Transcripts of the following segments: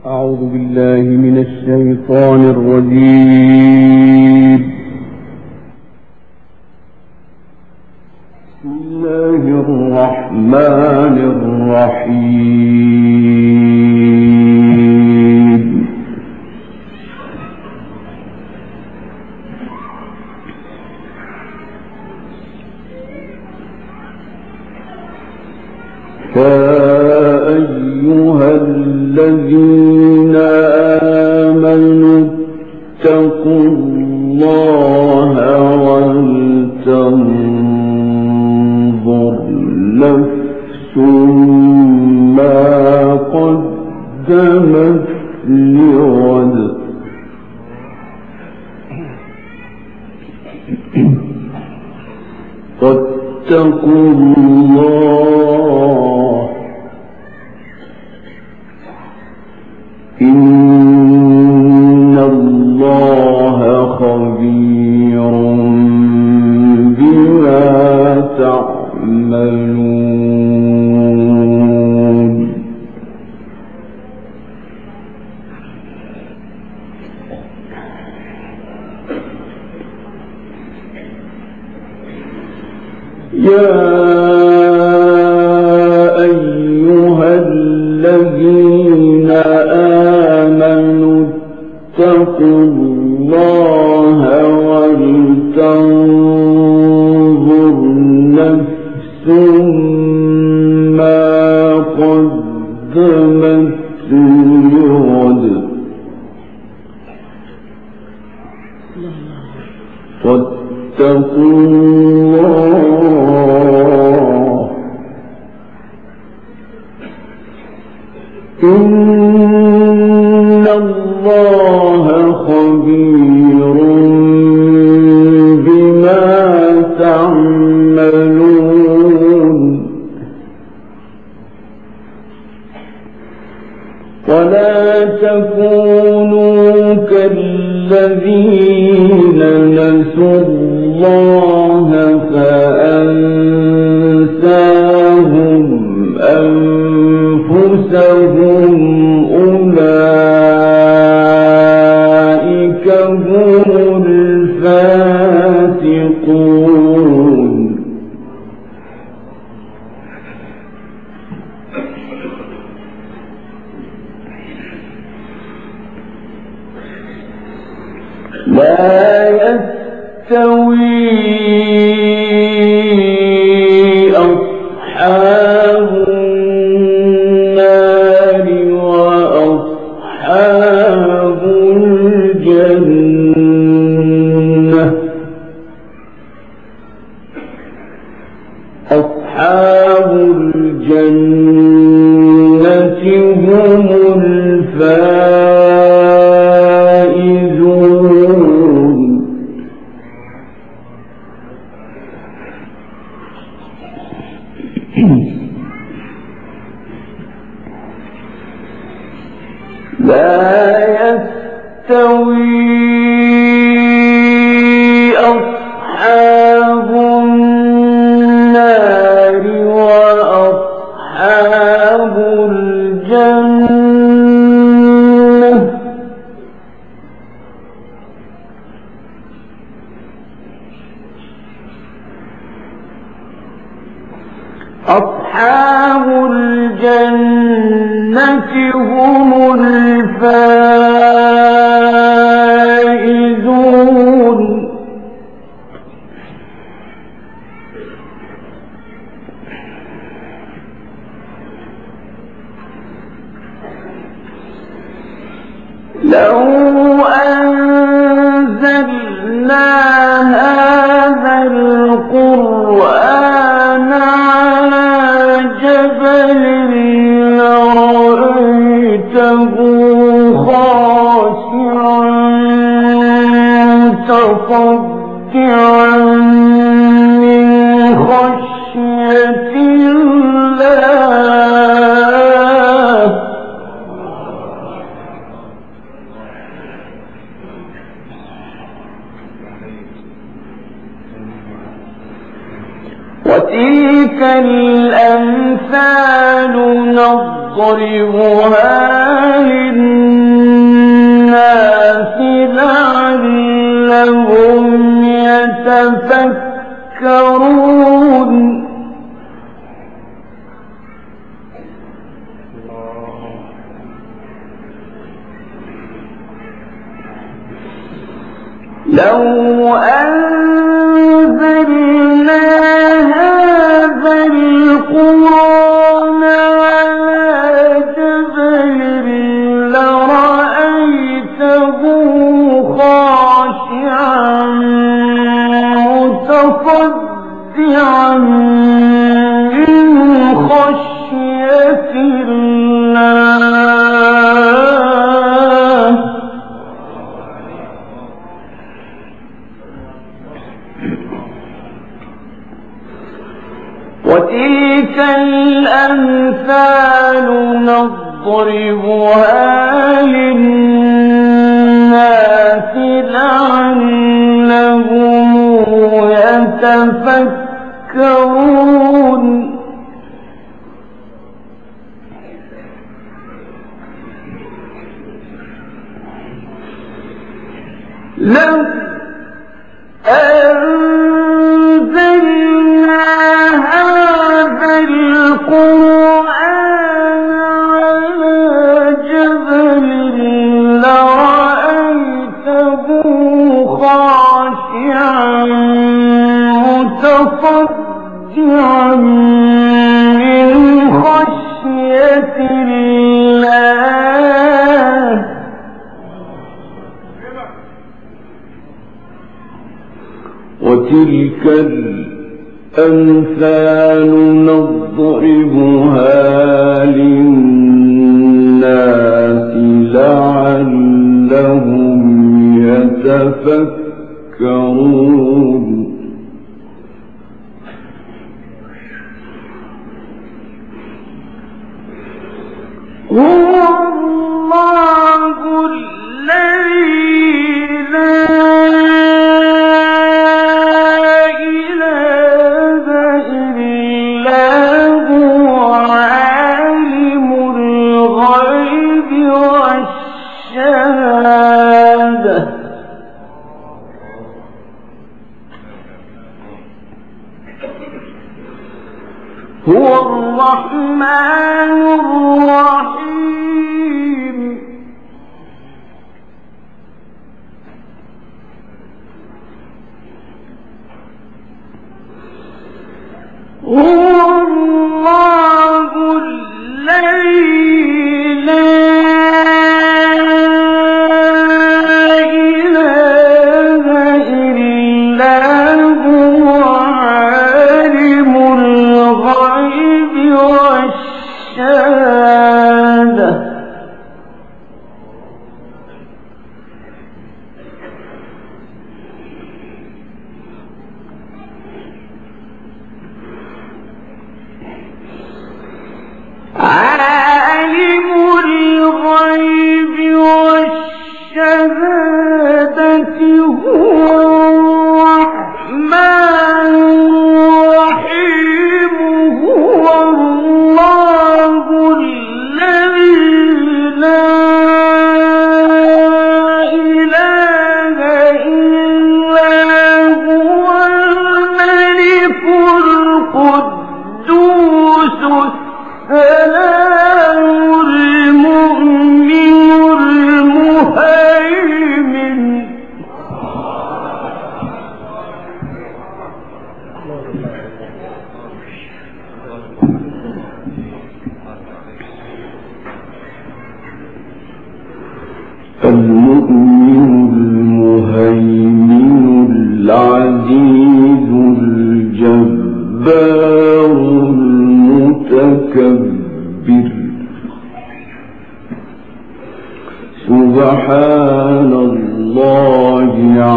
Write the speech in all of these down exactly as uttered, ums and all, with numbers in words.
أعوذ بالله من الشيطان الرجيم. بسم الله الرحمن الرحيم. أيها الذين آمنوا اتقوا الله ولتنظر نفس ما قدمت لغد واتقوا الله إن الله خبير بما تعملون. يا أيها الذين آمنوا اتقوا الله ولتنظر نفس ما قدمت لغد واتقوا الله إن الله خبير بما تعملون. ولا تكونوا كالذين نسوا الله فأنساهم أنفسهم أولئك هم الفاسقون. لا يستوي أصحاب النار وأصحاب الجنة. أصحاب الجنة هم الفائزون. لا يستوي أصحاب النار وأصحاب الجنة. أصحاب الجنة هم الفائزون. لو أنزلنا هذا القرآن على جبل لرأيته خاشعا متصدعا من خشية الله. وتلك الأمثال نضربها للناس لعلهم يتفكرون لو أنزلنا هذا القرآن على جبل لرأيته خاشعا متصدعا من خشية الله وتلك الأمثال نضربها للناس لعلهم يتفكرون لو أنزلنا هذا القرآن على جبل لرأيته خاشعا متصدعا من خشية الله وتلك الأمثال نضربها للناس لعلهم يتفكرون هو الله الذي لا إله إلا هو عالم الغيب والشهادة هو الرحمن الرحيم هو الله الذي لا إله إلا هو عالم الغيب والشهادة عالم الغيب والشهادة هو الرحمن الرحيم هو الله الذي لا إله إلا هو الملك القدوس السلام المؤمن المهيمن المؤمن المهيمن العزيز الجبار المتكبر سبحان الله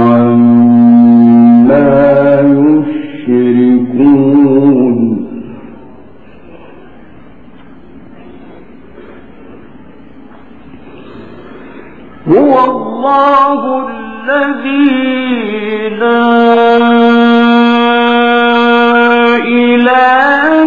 عما يشركون هو الله الذي لا إله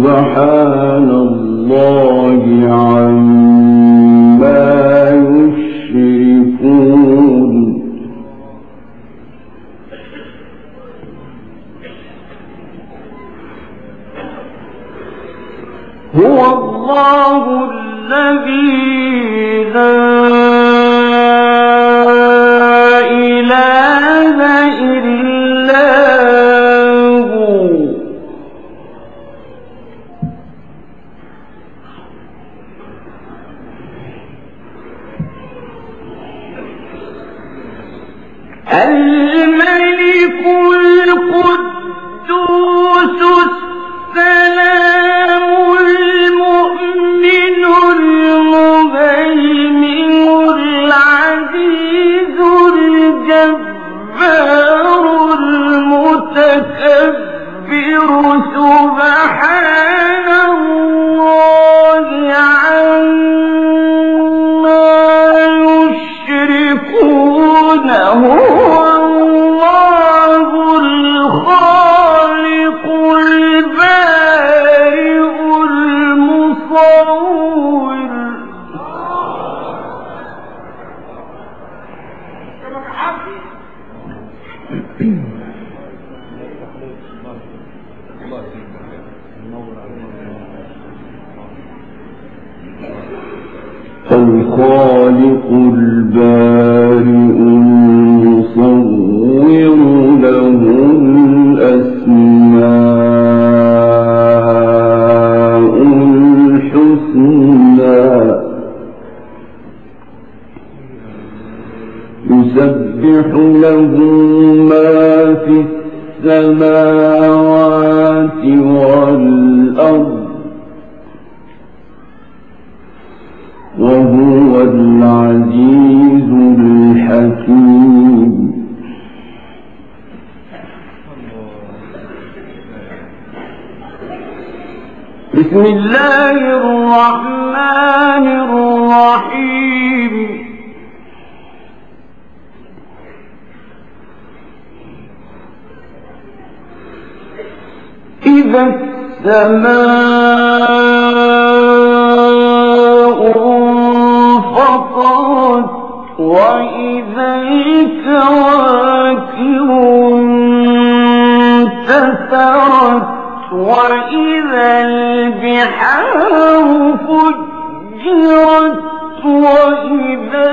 سبحان الله عما يشركون هو الله الذي لا إله إلا هو الملك القدوس السلام المؤمن المهيمن العزيز الجبار المتكبر سبحان الله عما يشركون هو الله الخالق البارئ المصور الخالق البارئ المصور له الأسماء الحسنى يسبح له ما في السماوات والأرض وهو العزيز الحكيم بسم الله الرحمن الرحيم إذا السماء انفطرت وإذا الكواكب انتثرت وإذا البحار فجرت وإذا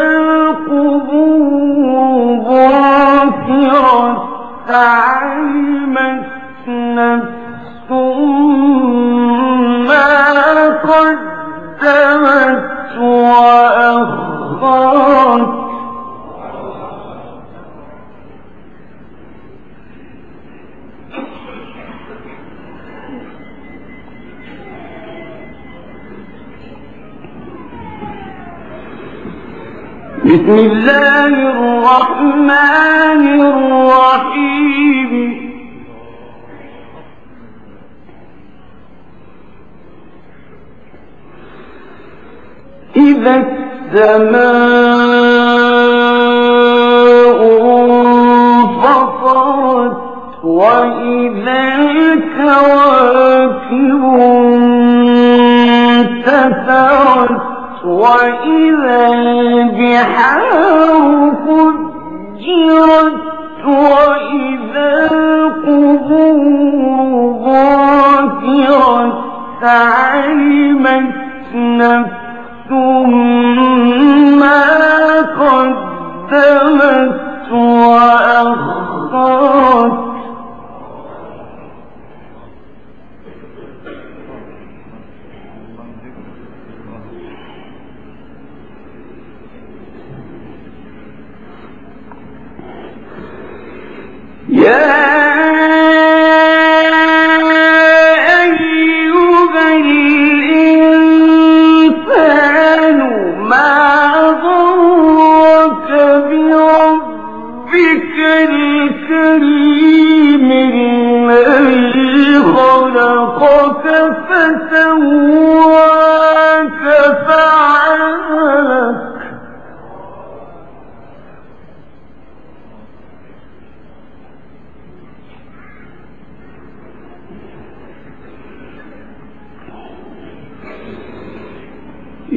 القبور بعثرت علمت نفس ما قدمت وأخرت بسم الله الرحمن الرحيم إذا السماء انفطرت وإذا الكواكب انتثرت وإذا البحار فجرت وإذا القبور بعثرت علمت نفس ما قدمت وأخرت يا أيها الإنسان ما غرك بربك الكريم الذي خلقك فسواك فعدلك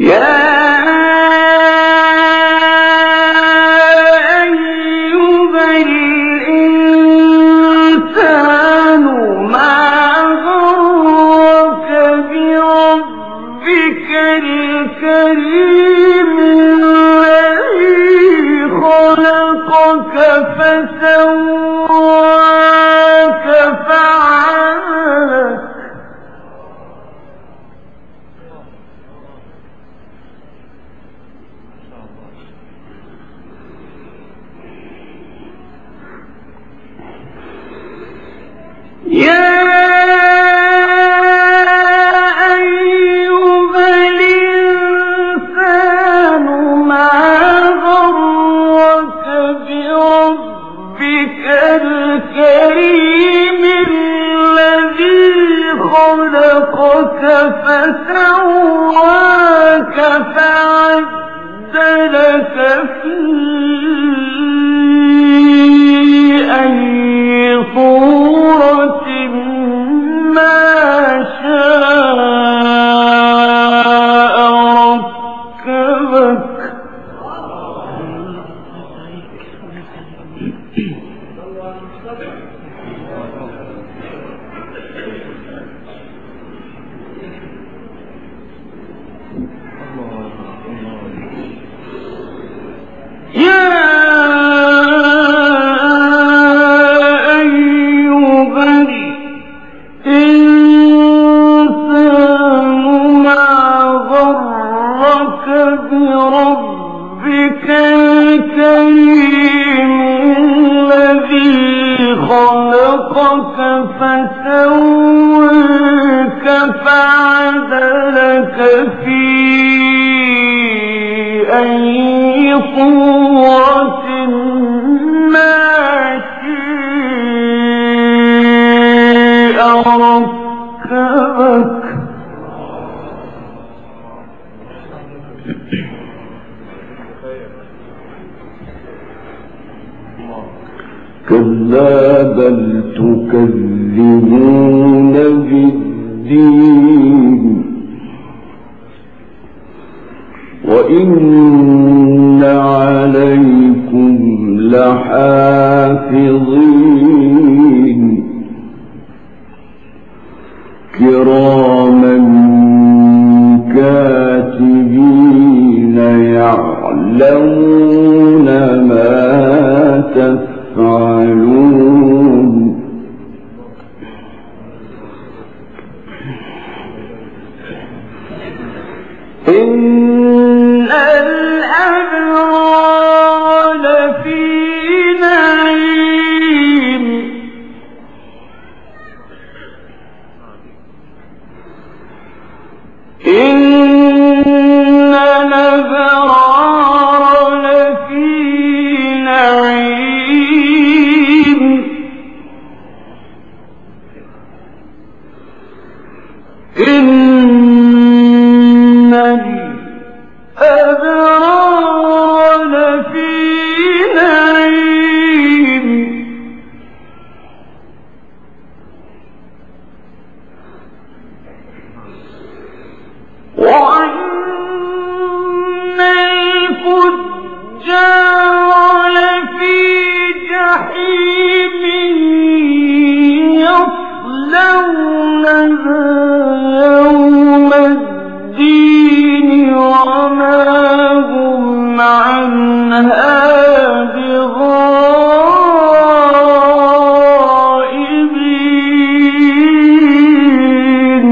كلا بل تكذبون بالدين وإن عليكم لحافظين كراما كاتبين يعلمون ما تفعلون إن الأبرار لفي نعيم إن الأبرار لفي نعيم إن الأبرار لفي نعيم وأن الفجار لفي جحيم يصلونها يوم الدين وما هم عنها بغائبين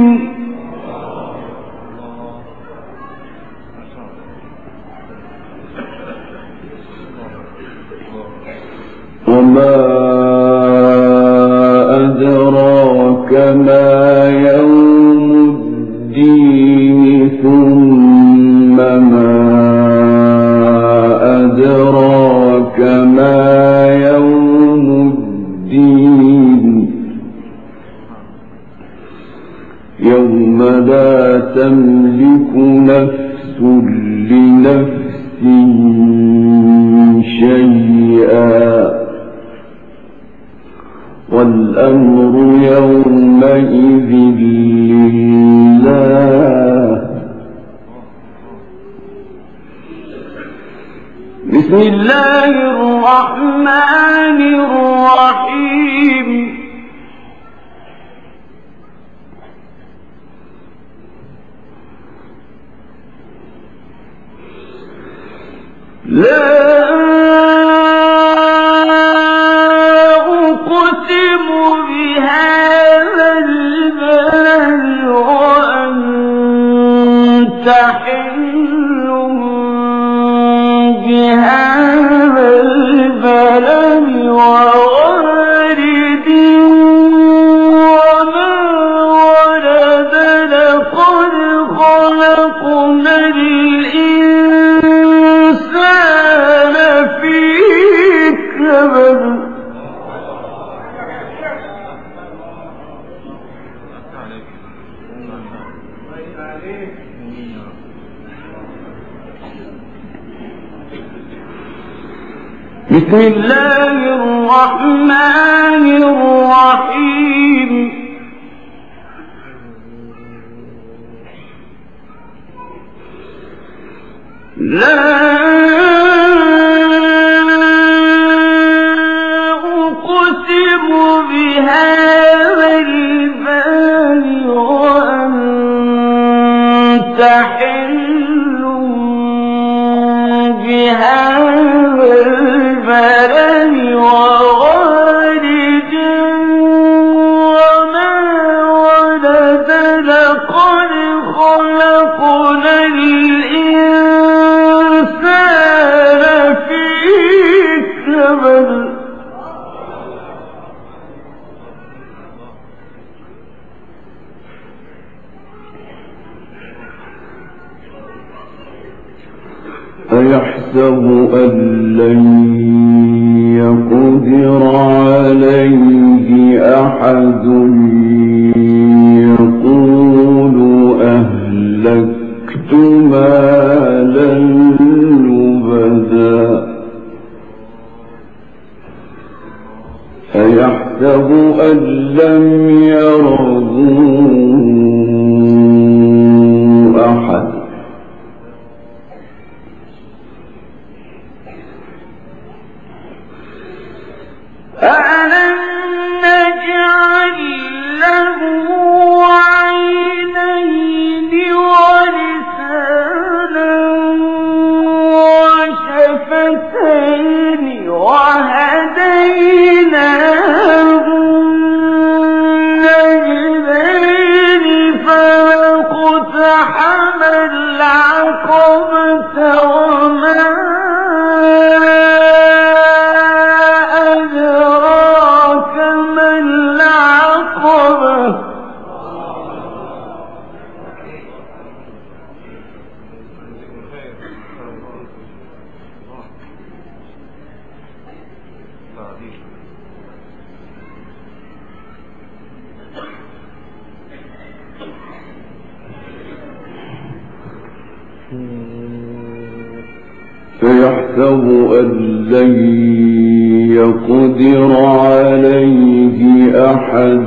وما أدراك ما يوم الدين ثم ما أدراك ما يوم الدين يوم لا تملك نفس لنفس شيئا والأمر يومئذ لله بسم الله الرحمن الرحيم لا أقسم بهذا البلد وأنت حل بهذا البلد ووالد وما ولد لقد خلقنا الإنسان في كبد بسم الله الرحمن الرحيم لا أقسم بهذا البلد وأنت حل بهذا البلد ووالد وما ولد لقد خلقنا الإنسان في كبد أيحسب أن لن يقدر عليه أحد يقول أهلكت مالا لبدا أيحسب أن لم يره أحد أَلَمْ نَجْعَلْ لَهُ عَيْنَيْنِ وَلِسَانًا وَشَفَتَيْنِ وَهَدَيْنَاهُ النَّجْدَيْنِ فَلَاقْتَحَمَ الْعَقَبَةَ وَمَا فيحسب أن لن يقدر عليه أحد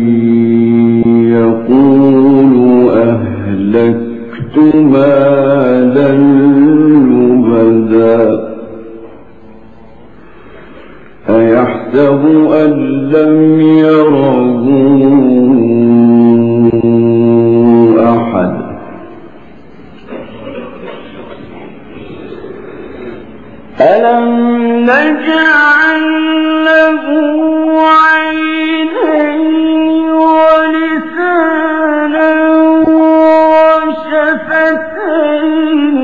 يقول أهلكت مالا لبدا أيحسب أن لم يره أحد ألم نجعل له عينين ولسانا وشفتين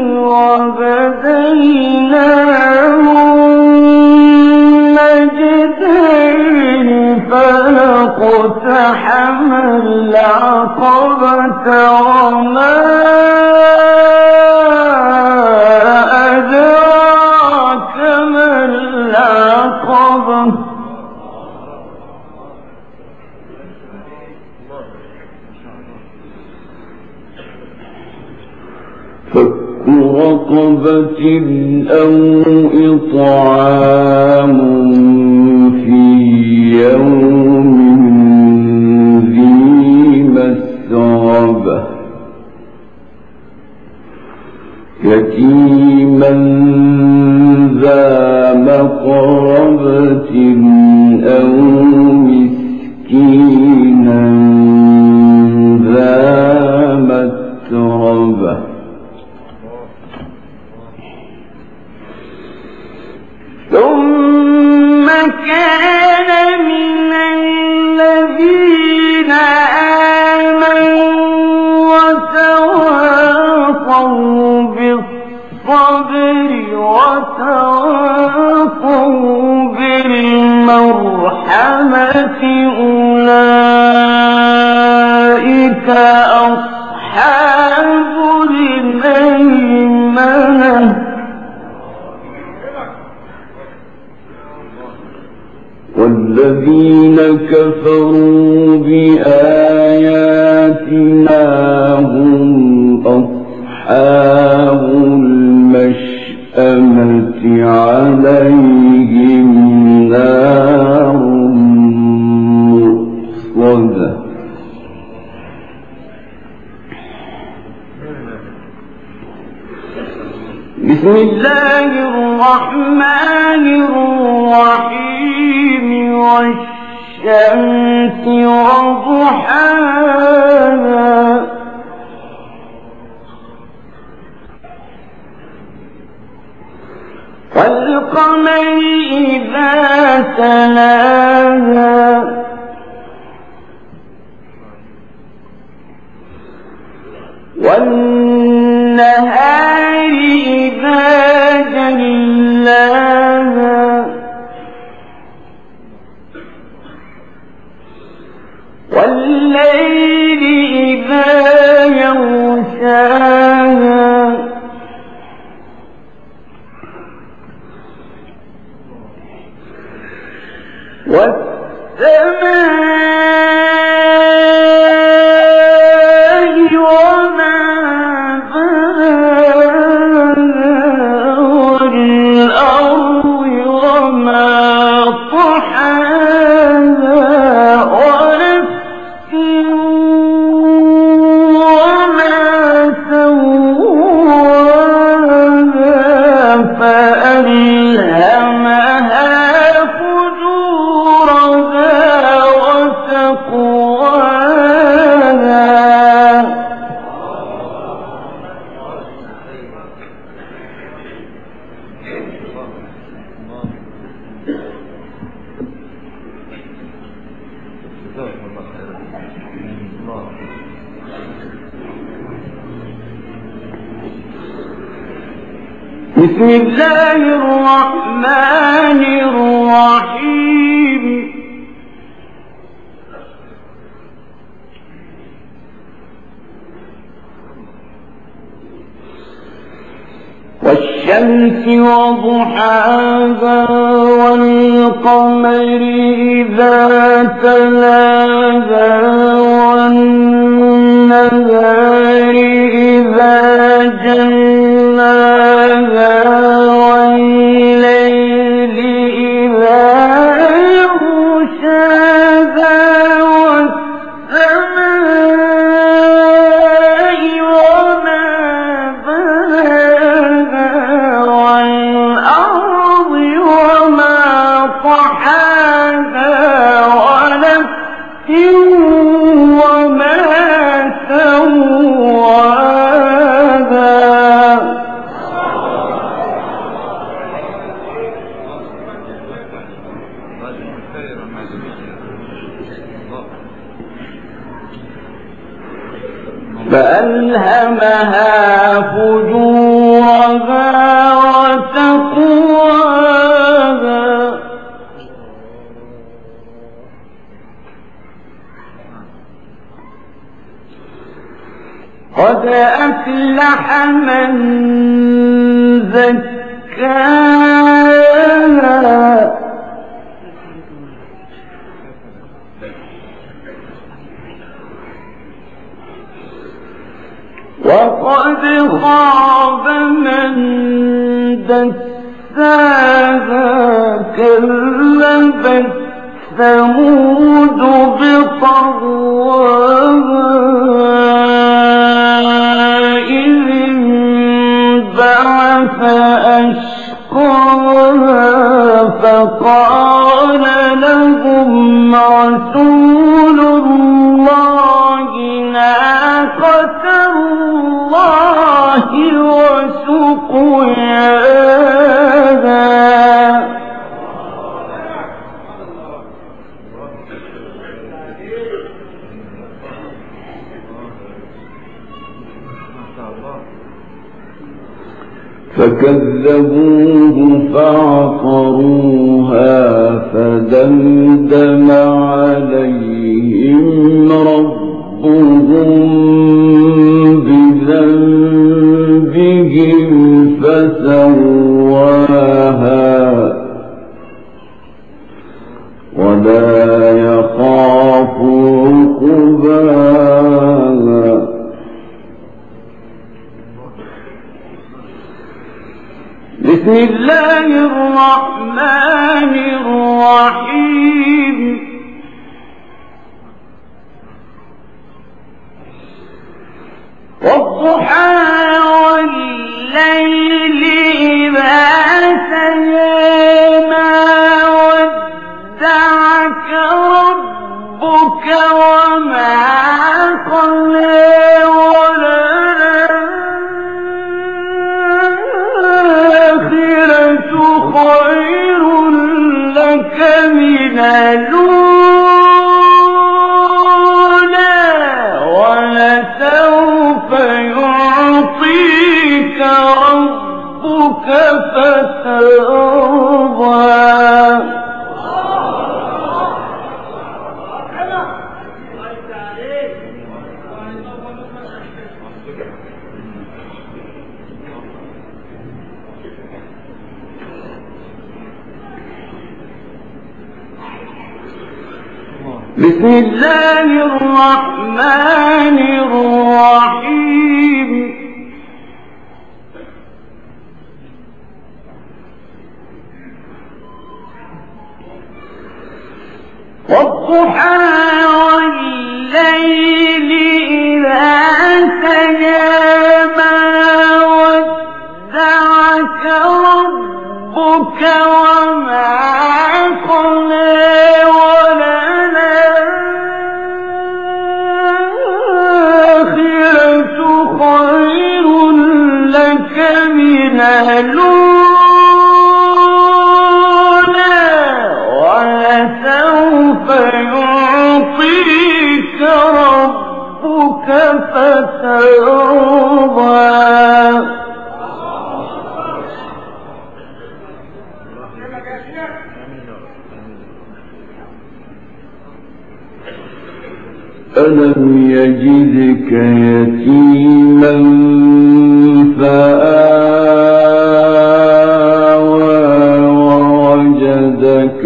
وهديناه النجدين فلاقتحم العقبة وما فك رقبة أو إطعام في يوم ذي مسغبة يتيما ذا أصحاب الميمنة والذين كفروا بآياتنا هم أصحاب المشأمة عليهم نار مؤصدة. بسم الله الرحمن الرحيم والشمس وضحاها والقمر إذا تلاها والنهار إذا جلاها والليل إذا يغشاها والسماء وما بناها والأرض وما طحاها ونفس وما سواها فألهمها بسم الله الرحمن الرحيم والشمس وضحاها والقمر إذا تلاها والنهار إذا جلاها والليل إذا يغشاها والسماء وما بناها والأرض وما طحاها ونفس وما سواها فألهمها فجورها وتقواها قد أفلح من زكاها وقد خاب من دساها كذبت ثمود بطغواها إذ انبعث أشقاها فقال لهم رسول الله ناقة الله وسقياها فكذبوه فعقروها فدمدم عليهم ربهم بسم الله الرحمن الرحيم والضحى والليل إذا سجى ما ودعك ربك وما قلى وللآخرة خير لك من الأولى ولسوف يعطيك ربك فترضى بسم الله الرحمن الرحيم والضحى والليل إذا سجى ما ودعك ربك وما قلى الأولى ولسوف يعطيك ربك فترضى ألم يجدك يتيما فآوى ووجدك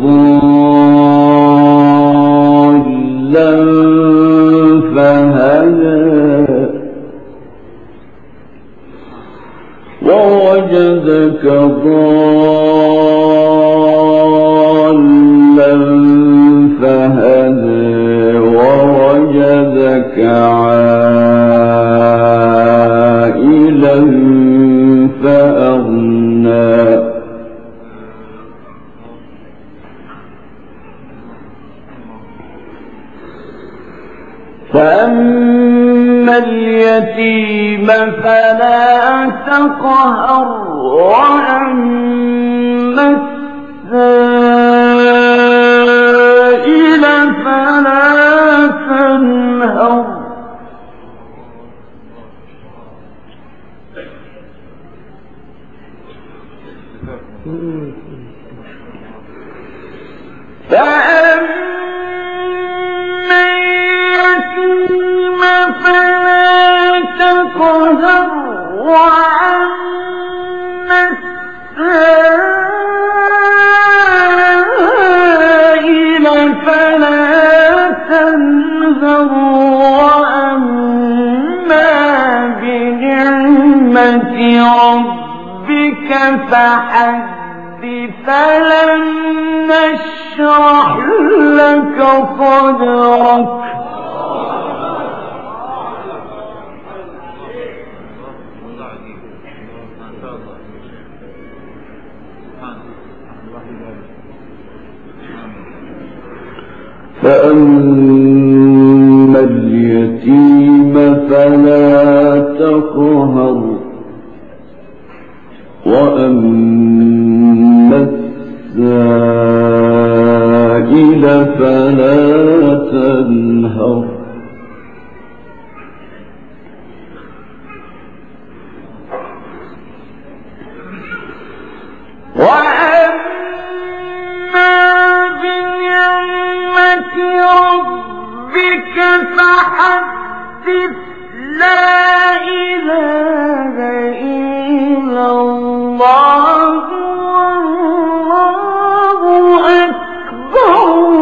ضالا فهدى ووجدك ضالا فهدى ووجدك عائلا فأغنى فأما اليتيم فلا تقهر وأما السائل فلا تنهر فأما اليتيم فلا تقهر وأما السائل فلا تنهر وأما بنعمة ربك فحدث ألم نشرح لك صدرك فأما اليتيم فلا تقهر وأما السائل فلا تنهر وأما بنعمة ربك فحدث لا إله إلا الله والله أكبر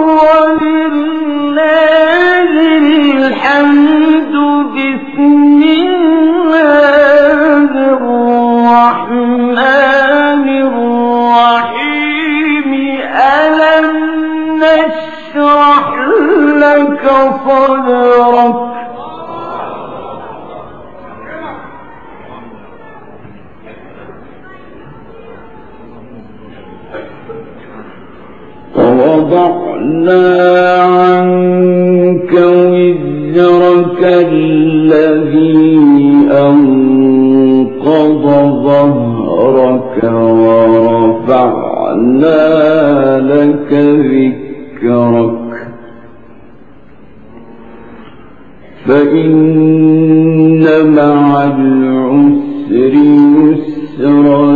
ولله الحمد بسم الله الرحمن صدرك ووضعنا عنك وزرك الذي أنقض ظهرك ورفعنا لك ذكرك فإن مع العسر يسرا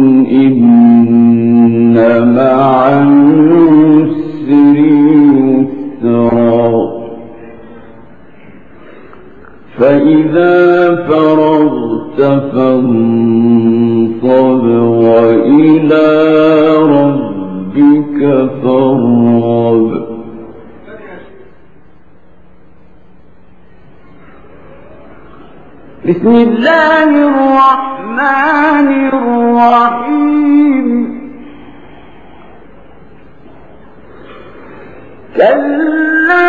إن مع العسر يسرا فإذا فرغت فانصب وإلى ربك فارغب. بسم الله الرحمن الرحيم. كلا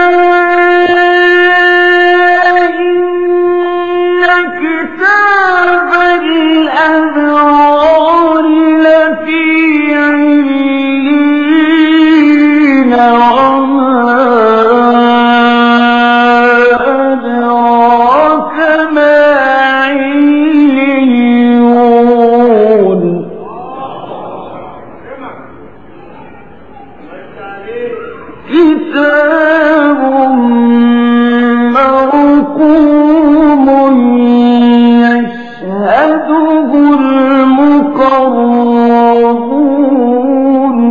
إن كتاب الأبرار لفي عليين وما أدراك ما عليون كتاب مرقوم يشهده المقربون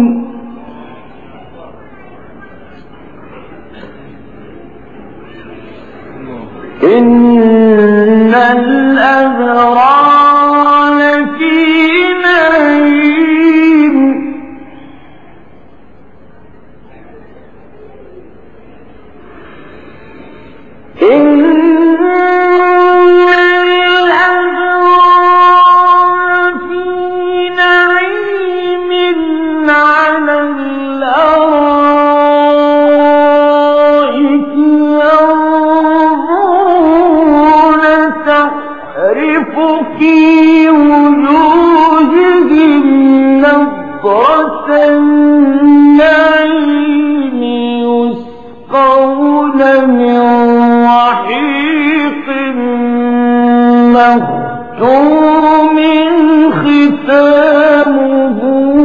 إن الأبرار لفي نعيم إن الأبرار في نعيم على الأرائك ينظرون تعرف في وجوههم نضرة النعيم يسقون من رحيق مختوم ختامه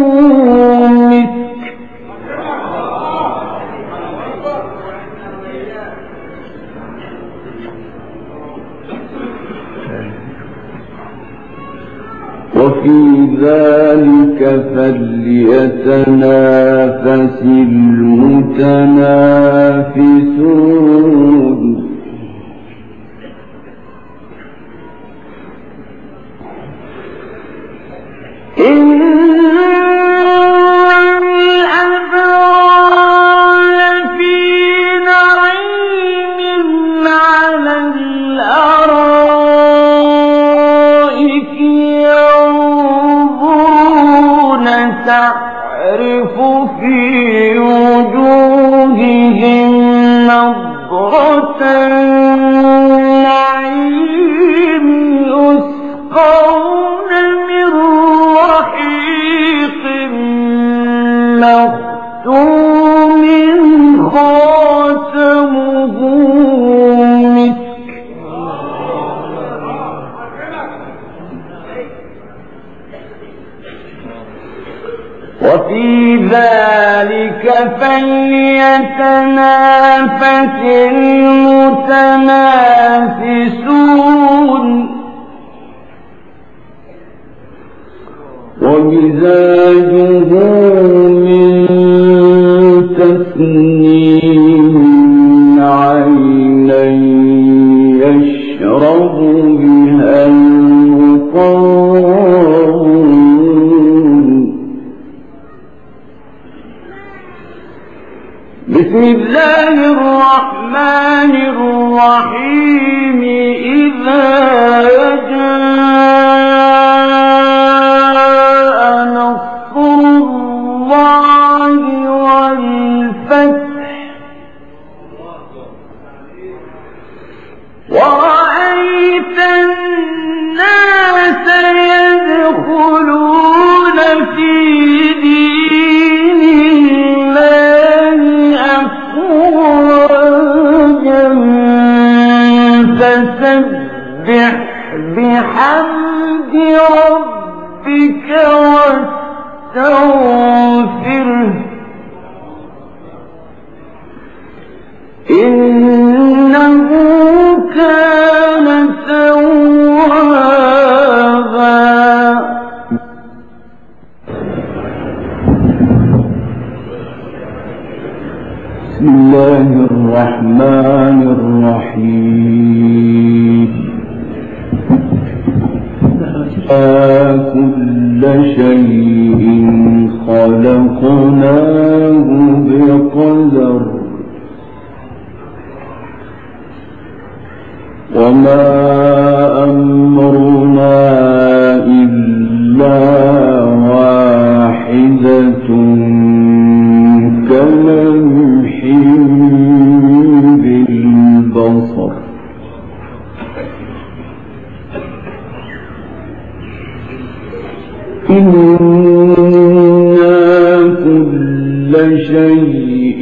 مسك وفي ذلك فليتنافس المتنافسون إن الأبرار في نعيم على الأرائك ينظرون تعرف في وجوههم نضرة النعيم يسقون من رحيق مختوم خاتمه مسك وفي ذلك فليتنافس المتنافسون ومزاجه من تسنيم عينا يشرب بها المقربون بسم الله الرحمن الرحيم إذا جاء نصر الله والفتح ورأيت الناس يدخلون في دين الله أفواجا فسبح بحمد ربك واستغفره إنه كان توابا. بسم الله الرحمن الرحيم. كل شيء خلقناه بقدر وما أمرنا إلا واحدة كلمح بالبصر إنا كل شيء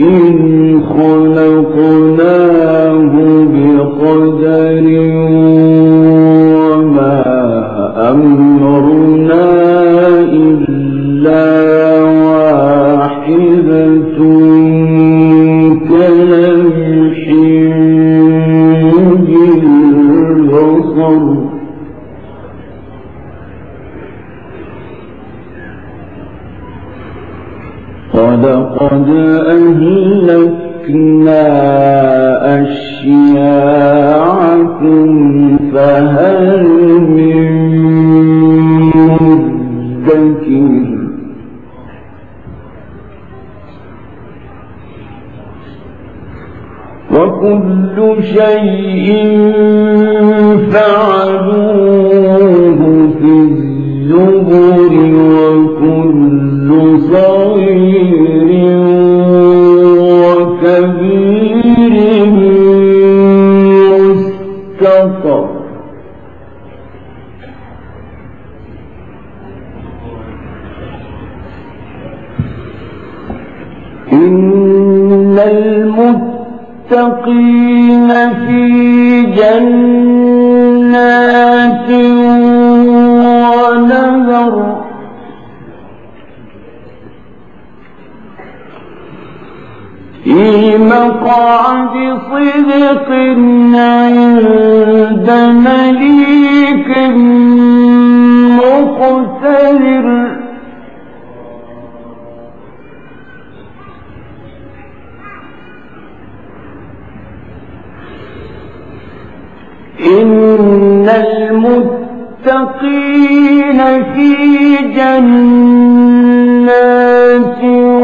خلقناه بقدر وما أمرنا إلا واحدة كلمح بالبصر ولقد أهلكنا أشياعكم فهل من مدكر وكل شيء فعلوه في الزبر وكل صغير وكبير مستطر إن المتقين في جنات ونهر في مقعد صدق عند مليك مقتدر إن المتقين في جنات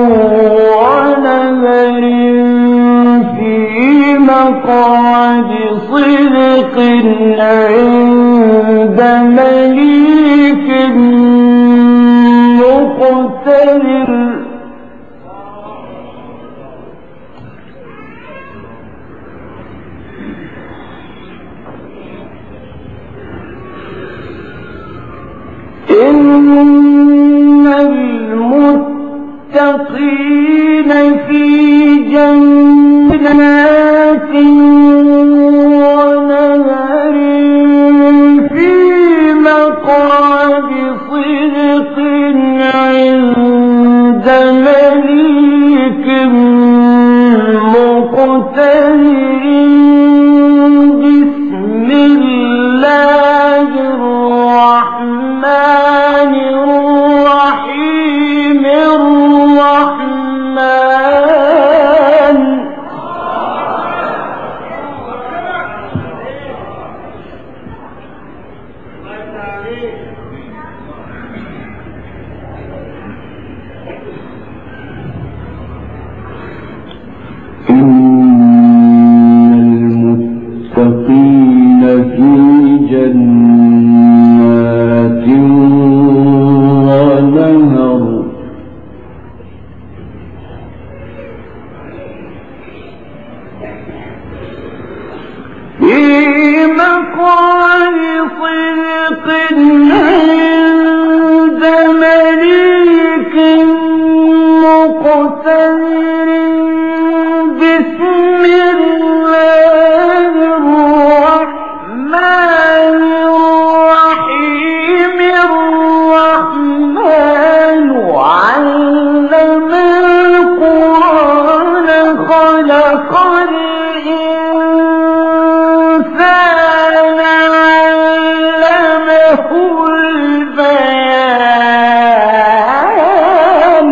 ونهر في مقعد صدق عند مليك مقتدر إن المتقين في جنات ونهر في مقعد صدق عند مليك مقتدر بسم الله الرحمن الرحيم الرحمن مقعد صدق عند مليك مقتدر بسم الله الرحمن الرحيم الرحمن علم القرآن خلق الإنسان علمه البيان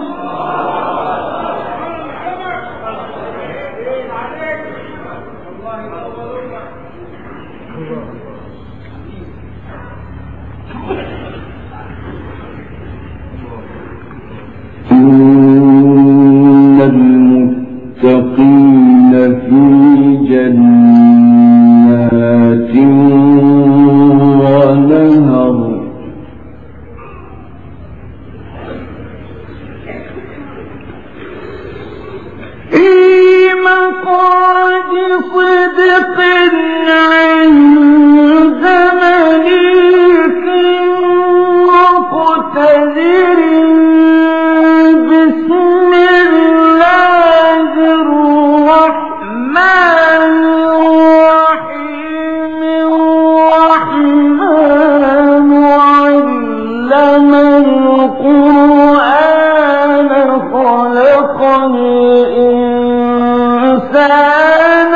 إن المتقين في جنات ونهر في مقعد صدق عند مليك مقتدر بسم الله الرحمن الرحيم الرحمن علم القرآن خلق الإنسان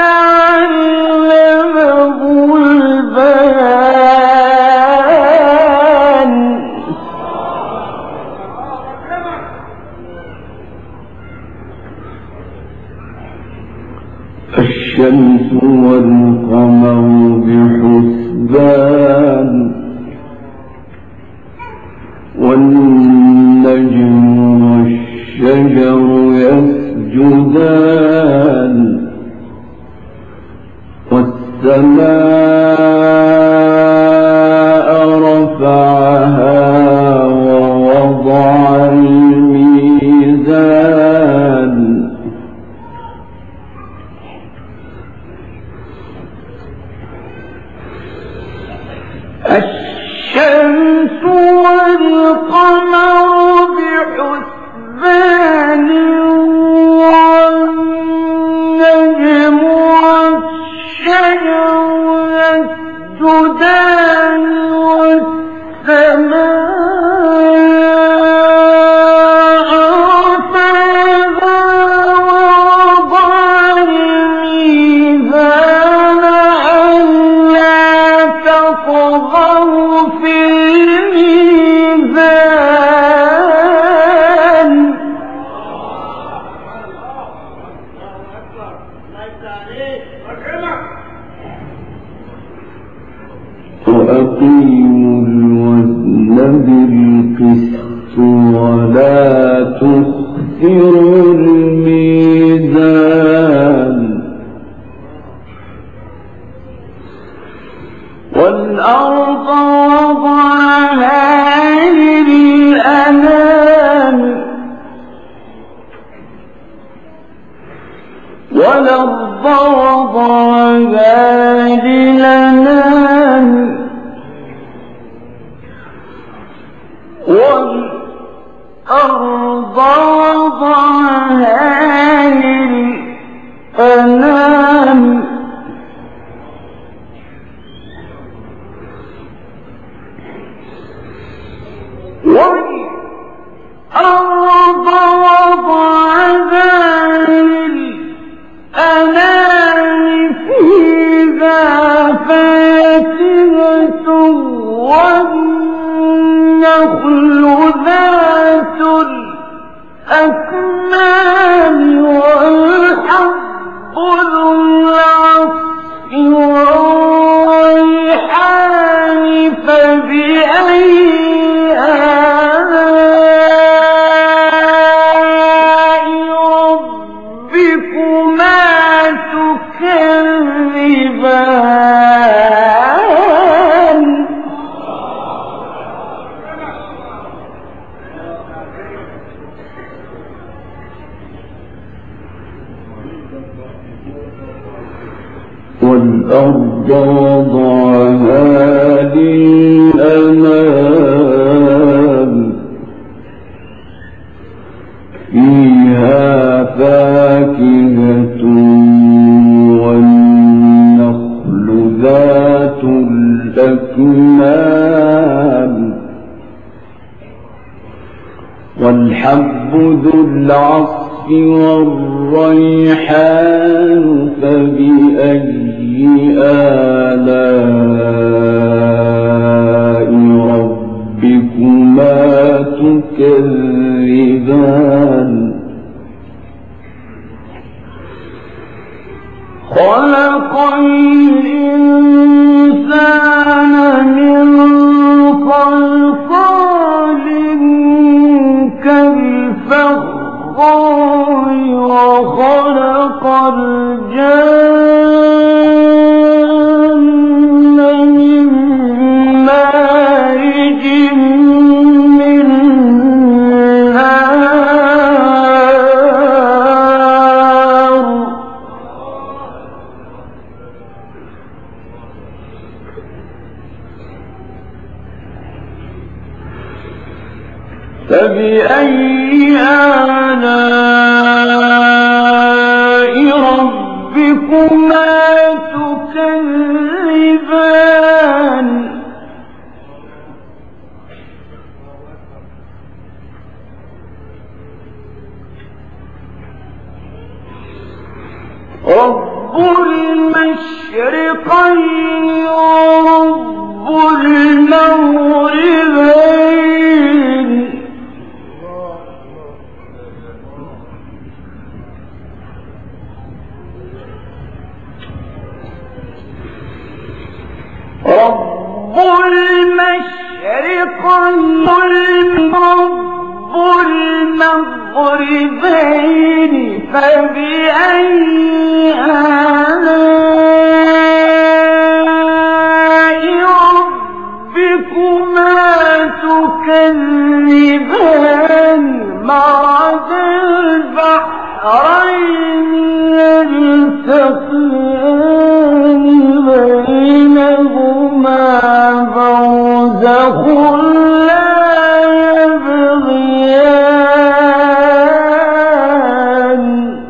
علمه البيان الشمس والقمر بحسبان والنجم والشجر يسجدان والسماء رفعها ووضع الميزان الشمس والقمر بحسبان والنجم والشجر يسجدان والسماء رفعها ووضع الميزان ألا تطغوا في الميزان وأقيموا الوزن بالقسط ولا تخسروا الميزان والأرض وضعها للأنام والأرض وضعها للأنام والأرض وضعها للأنام والأرض وضعها للأنام فيها فاكهة والنخل ذات الأكمام والحب ذو العصف والريحان فبأي آلاء ربكما تكذبان والذين والأرض وضعها للأنام فيها فاكهة والنخل ذات الأكمام والحب ذو العصف والريحان فبأي آلاء ربكما تكذبان خلق الإنسان من صلصال كالفخار وخلق الجن من مارج من نار فبأي آلاء ربكما تكذبان رب المشرقين ورب المغربين رب المشرقين رب المغربين فبأي آلاء ربكما تكذبان مرج البحرين يلتقيان بينهما برزخ لا يبغيان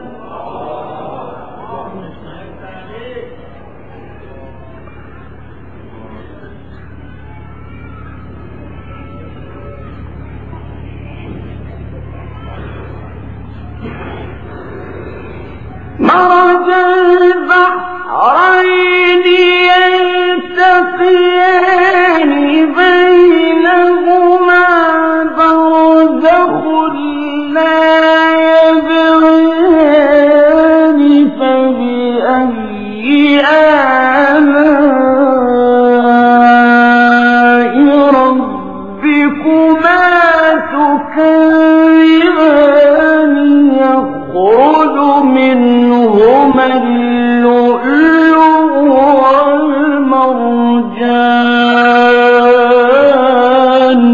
مرج البحرين يلتقيان بينهما برزخ لا يبغيان فبأي آلاء ربكما تكذبان يخرج منهما اللؤلؤ والمرجان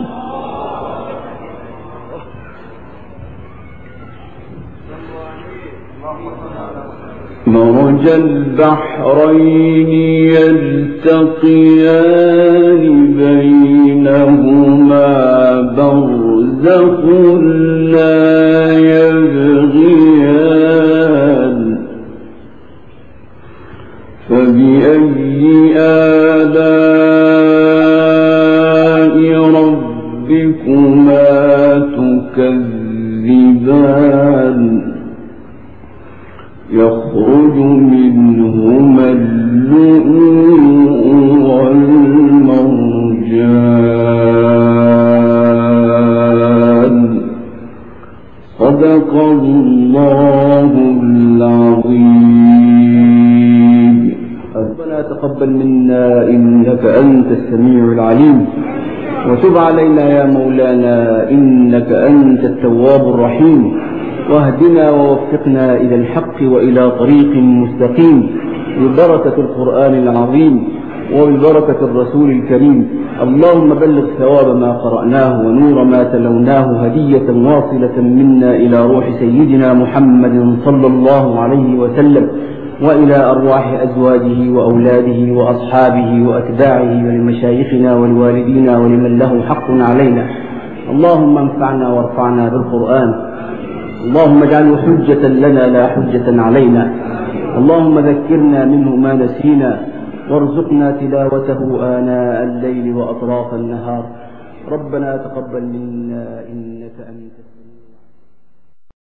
مرج البحرين يلتقيان بينهما برزخ لا يبغيان فبأي آلاء ربكما تكذبان يخرج منهما اللؤلؤ والمرجان صدق الله العظيم. ربنا تقبل منا إنك أنت السميع العليم وتب علينا يا مولانا إنك أنت التواب الرحيم واهدنا ووفقنا إلى الحق وإلى طريق مستقيم ببركة القرآن العظيم وببركة الرسول الكريم. اللهم بلغ ثواب ما قرأناه ونور ما تلوناه هدية واصلة منا إلى روح سيدنا محمد صلى الله عليه وسلم وإلى أرواح أزواجه وأولاده وأصحابه وأتباعه ولمشايخنا ولوالدينا ولمن له حق علينا. اللهم انفعنا وارفعنا بالقرآن، اللهم اجعله حجة لنا لا حجة علينا. اللهم ذكرنا منه ما نسينا وارزقنا تلاوته آناء الليل وأطراف النهار. ربنا تقبل منا إنك أنت